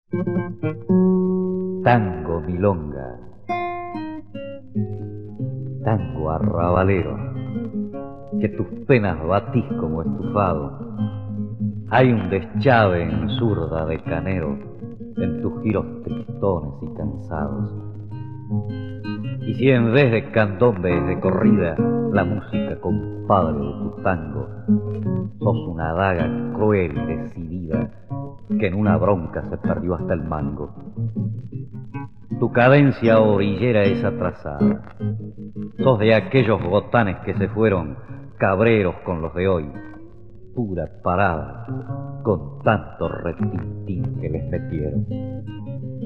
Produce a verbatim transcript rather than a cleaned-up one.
Tango milonga, tango arrabalero, que tus penas batís como estufado. Hay un deschave en zurda de canero en tus giros tristones y cansados. Y si en vez de candombe es de corrida la música compadre de tu tango, sos una daga cruel y decidida que en una bronca se perdió hasta el mango. Tu cadencia orillera es atrasada. Sos de aquellos botanes que se fueron cabreros con los de hoy, pura parada con tanto retintín que les metieron.